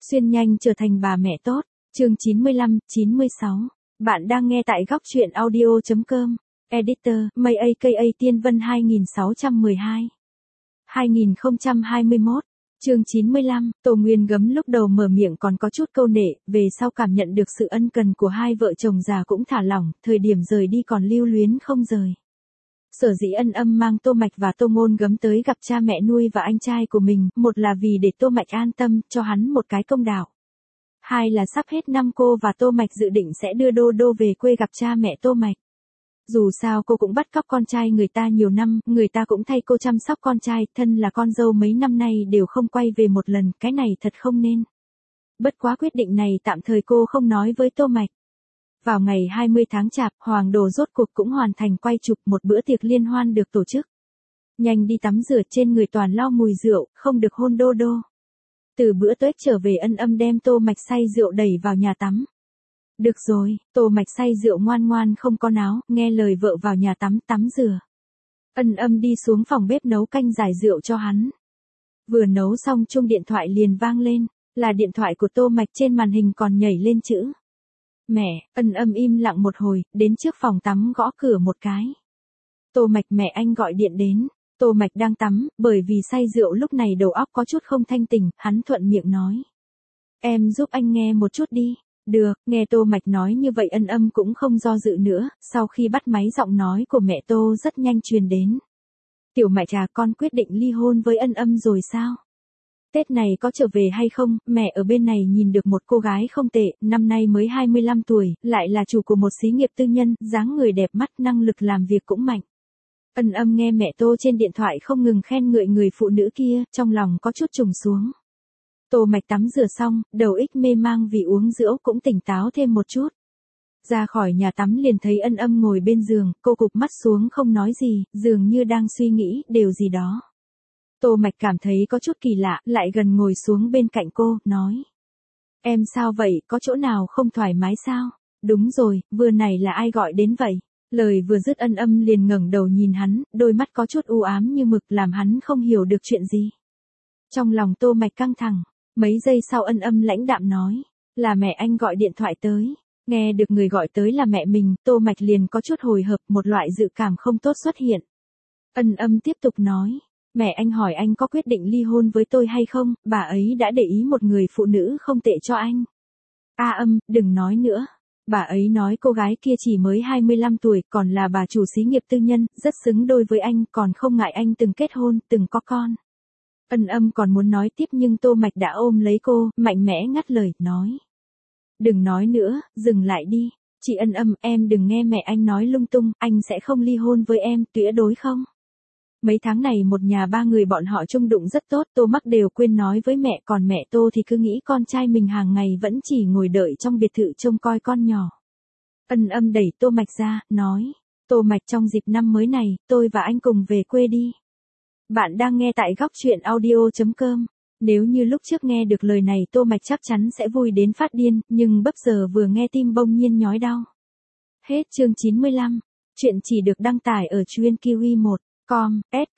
Xuyên nhanh trở thành bà mẹ tốt. Chương 95, 96. Bạn đang nghe tại góc truyện audio.com. Editor, May aka Tiên Vân 2612. 2021. Chương 95, Tô Nguyên Gấm lúc đầu mở miệng còn có chút câu nệ, về sau cảm nhận được sự ân cần của hai vợ chồng già cũng thả lỏng, thời điểm rời đi còn lưu luyến không rời. Sở dĩ Ân Âm mang Tô Mạch và Tô Ngôn Gấm tới gặp cha mẹ nuôi và anh trai của mình, một là vì để Tô Mạch an tâm, cho hắn một cái công đạo. Hai là sắp hết năm cô và Tô Mạch dự định sẽ đưa Đô Đô về quê gặp cha mẹ Tô Mạch. Dù sao cô cũng bắt cóc con trai người ta nhiều năm, người ta cũng thay cô chăm sóc con trai, thân là con dâu mấy năm nay đều không quay về một lần, cái này thật không nên. Bất quá quyết định này tạm thời cô không nói với Tô Mạch. Vào ngày 20 tháng Chạp, Hoàng Đồ rốt cuộc cũng hoàn thành quay chụp, một bữa tiệc liên hoan được tổ chức. Nhanh đi tắm rửa, trên người toàn lo mùi rượu, không được hôn Đô Đô. Từ bữa Tết trở về, Ân Âm đem Tô Mạch say rượu đẩy vào nhà tắm. Được rồi, Tô Mạch say rượu ngoan ngoan không có náo, nghe lời vợ vào nhà tắm tắm rửa. Ân Âm đi xuống phòng bếp nấu canh giải rượu cho hắn. Vừa nấu xong chuông điện thoại liền vang lên, là điện thoại của Tô Mạch, trên màn hình còn nhảy lên chữ mẹ. Ân Âm im lặng một hồi, đến trước phòng tắm gõ cửa một cái. Tô Mạch, mẹ anh gọi điện đến. Tô Mạch đang tắm, bởi vì say rượu lúc này đầu óc có chút không thanh tỉnh, hắn thuận miệng nói. Em giúp anh nghe một chút đi. Được, nghe Tô Mạch nói như vậy Ân Âm cũng không do dự nữa, sau khi bắt máy giọng nói của mẹ Tô rất nhanh truyền đến. Tiểu Mạch à, con quyết định ly hôn với Ân Âm rồi sao? Tết này có trở về hay không? Mẹ ở bên này nhìn được một cô gái không tệ, năm nay mới 25 tuổi, lại là chủ của một xí nghiệp tư nhân, dáng người đẹp mắt, năng lực làm việc cũng mạnh. Ân Âm nghe mẹ Tô trên điện thoại không ngừng khen ngợi người phụ nữ kia, trong lòng có chút trùng xuống. Tô Mạch tắm rửa xong, đầu óc mê mang vì uống rượu cũng tỉnh táo thêm một chút. Ra khỏi nhà tắm liền thấy Ân Âm ngồi bên giường, cô cụp mắt xuống không nói gì, dường như đang suy nghĩ điều gì đó. Tô Mạch cảm thấy có chút kỳ lạ, lại gần ngồi xuống bên cạnh cô, nói. Em sao vậy, có chỗ nào không thoải mái sao? Đúng rồi, vừa này là ai gọi đến vậy? Lời vừa dứt Ân Âm liền ngẩng đầu nhìn hắn, đôi mắt có chút u ám như mực làm hắn không hiểu được chuyện gì. Trong lòng Tô Mạch căng thẳng, mấy giây sau Ân Âm lãnh đạm nói, là mẹ anh gọi điện thoại tới. Nghe được người gọi tới là mẹ mình, Tô Mạch liền có chút hồi hộp, một loại dự cảm không tốt xuất hiện. Ân Âm tiếp tục nói, mẹ anh hỏi anh có quyết định ly hôn với tôi hay không, bà ấy đã để ý một người phụ nữ không tệ cho anh. Âm, đừng nói nữa. Bà ấy nói cô gái kia chỉ mới 25 tuổi, còn là bà chủ xí nghiệp tư nhân, rất xứng đôi với anh, còn không ngại anh từng kết hôn, từng có con. Ân Âm còn muốn nói tiếp nhưng Tô Mạch đã ôm lấy cô, mạnh mẽ ngắt lời, nói. Đừng nói nữa, dừng lại đi. Chị Ân Âm, em đừng nghe mẹ anh nói lung tung, anh sẽ không ly hôn với em, tuyệt đối không. Mấy tháng này một nhà ba người bọn họ chung đụng rất tốt, Tô Mắc đều quên nói với mẹ, còn mẹ Tô thì cứ nghĩ con trai mình hàng ngày vẫn chỉ ngồi đợi trong biệt thự trông coi con nhỏ. Ân Âm đẩy Tô Mạch ra, nói, Tô Mạch, trong dịp năm mới này, tôi và anh cùng về quê đi. Bạn đang nghe tại góc truyện audio.com. Nếu như lúc trước nghe được lời này Tô Mạch chắc chắn sẽ vui đến phát điên, nhưng bấp giờ vừa nghe tim bỗng nhiên nhói đau. Hết chương 95. Chuyện chỉ được đăng tải ở truyện Kiwi 1. Com,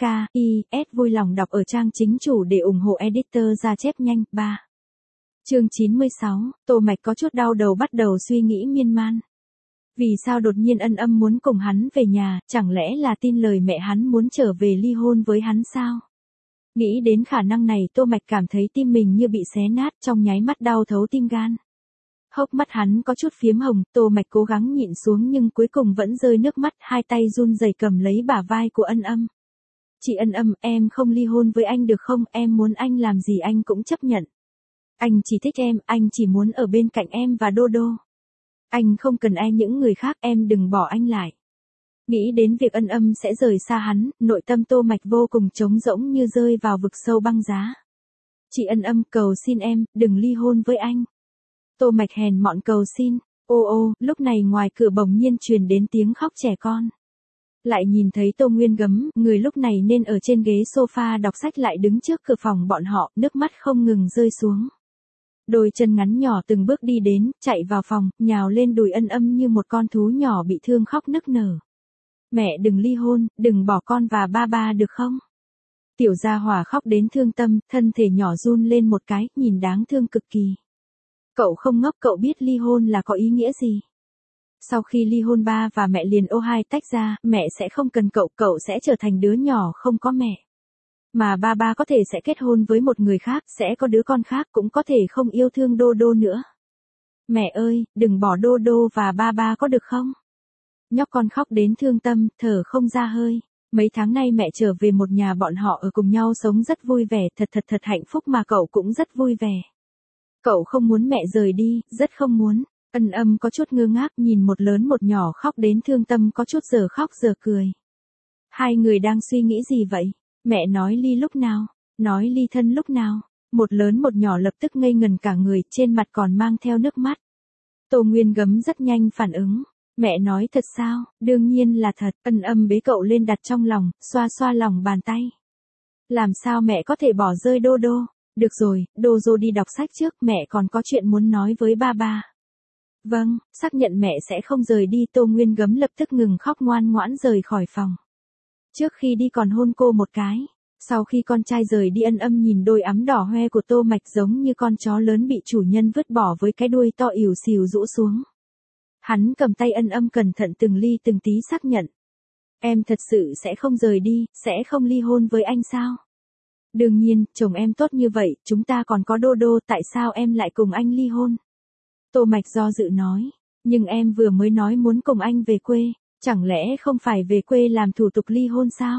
SK, vui lòng đọc ở trang chính chủ để ủng hộ editor ra chép nhanh. 3. Chương 96, Tô Mạch có chút đau đầu, bắt đầu suy nghĩ miên man. Vì sao đột nhiên Ân Âm muốn cùng hắn về nhà, chẳng lẽ là tin lời mẹ hắn muốn trở về ly hôn với hắn sao? Nghĩ đến khả năng này Tô Mạch cảm thấy tim mình như bị xé nát, trong nháy mắt đau thấu tim gan. Hốc mắt hắn có chút phiếm hồng, Tô Mạch cố gắng nhịn xuống nhưng cuối cùng vẫn rơi nước mắt, hai tay run rẩy cầm lấy bả vai của Ân Âm. Chị Ân Âm, em không ly hôn với anh được không, em muốn anh làm gì anh cũng chấp nhận. Anh chỉ thích em, anh chỉ muốn ở bên cạnh em và Đô Đô. Anh không cần ai những người khác, em đừng bỏ anh lại. Nghĩ đến việc Ân Âm sẽ rời xa hắn, nội tâm Tô Mạch vô cùng trống rỗng như rơi vào vực sâu băng giá. Chị Ân Âm, cầu xin em, đừng ly hôn với anh. Tô Mạch hèn mọn cầu xin. Ô, lúc này ngoài cửa bỗng nhiên truyền đến tiếng khóc trẻ con. Lại nhìn thấy Tô Nguyên Gấm, người lúc này nên ở trên ghế sofa đọc sách lại đứng trước cửa phòng bọn họ, nước mắt không ngừng rơi xuống. Đôi chân ngắn nhỏ từng bước đi đến, chạy vào phòng, nhào lên đùi Ân Âm như một con thú nhỏ bị thương khóc nức nở. Mẹ đừng ly hôn, đừng bỏ con và ba được không? Tiểu gia hỏa khóc đến thương tâm, thân thể nhỏ run lên một cái, nhìn đáng thương cực kỳ. Cậu không ngốc, cậu biết ly hôn là có ý nghĩa gì. Sau khi ly hôn ba và mẹ liền ô hai tách ra, mẹ sẽ không cần cậu, cậu sẽ trở thành đứa nhỏ không có mẹ. Mà ba có thể sẽ kết hôn với một người khác, sẽ có đứa con khác, cũng có thể không yêu thương Đô Đô nữa. Mẹ ơi, đừng bỏ Đô Đô và ba có được không? Nhóc con khóc đến thương tâm, thở không ra hơi. Mấy tháng nay mẹ trở về một nhà, bọn họ ở cùng nhau sống rất vui vẻ, thật hạnh phúc, mà cậu cũng rất vui vẻ. Cậu không muốn mẹ rời đi, rất không muốn. Ân Âm có chút ngơ ngác nhìn một lớn một nhỏ khóc đến thương tâm, có chút giờ khóc giờ cười. Hai người đang suy nghĩ gì vậy? Mẹ nói ly lúc nào? Nói ly thân lúc nào? Một lớn một nhỏ lập tức ngây ngần cả người, trên mặt còn mang theo nước mắt. Tô Nguyên Gấm rất nhanh phản ứng. Mẹ nói thật sao? Đương nhiên là thật. Ân Âm bế cậu lên đặt trong lòng, xoa xoa lòng bàn tay. Làm sao mẹ có thể bỏ rơi Đô Đô? Được rồi, Đô Dô đi đọc sách trước, mẹ còn có chuyện muốn nói với ba. Vâng, xác nhận mẹ sẽ không rời đi. Tô Nguyên Gấm lập tức ngừng khóc, ngoan ngoãn rời khỏi phòng. Trước khi đi còn hôn cô một cái. Sau khi con trai rời đi, Ân Âm nhìn đôi ắm đỏ hoe của Tô Mạch giống như con chó lớn bị chủ nhân vứt bỏ với cái đuôi to ỉu xìu rũ xuống. Hắn cầm tay Ân Âm cẩn thận từng ly từng tí xác nhận. Em thật sự sẽ không rời đi, sẽ không ly hôn với anh sao? Đương nhiên, chồng em tốt như vậy, chúng ta còn có Đô Đô, tại sao em lại cùng anh ly hôn? Tô Mạch do dự nói, nhưng em vừa mới nói muốn cùng anh về quê, chẳng lẽ không phải về quê làm thủ tục ly hôn sao?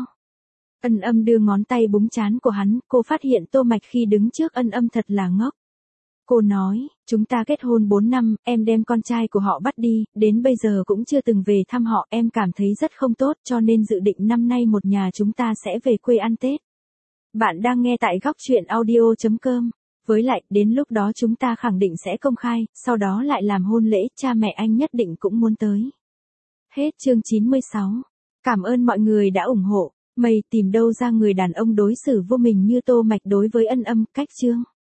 Ân Âm đưa ngón tay búng trán của hắn, cô phát hiện Tô Mạch khi đứng trước Ân Âm thật là ngốc. Cô nói, chúng ta kết hôn 4 năm, em đem con trai của họ bắt đi, đến bây giờ cũng chưa từng về thăm họ, em cảm thấy rất không tốt, cho nên dự định năm nay một nhà chúng ta sẽ về quê ăn Tết. Bạn đang nghe tại góc truyện audio.com. Với lại, đến lúc đó chúng ta khẳng định sẽ công khai, sau đó lại làm hôn lễ, cha mẹ anh nhất định cũng muốn tới. Hết chương 96. Cảm ơn mọi người đã ủng hộ. Mày tìm đâu ra người đàn ông đối xử vô mình như Tô Mạch đối với Ân Âm, cách chương.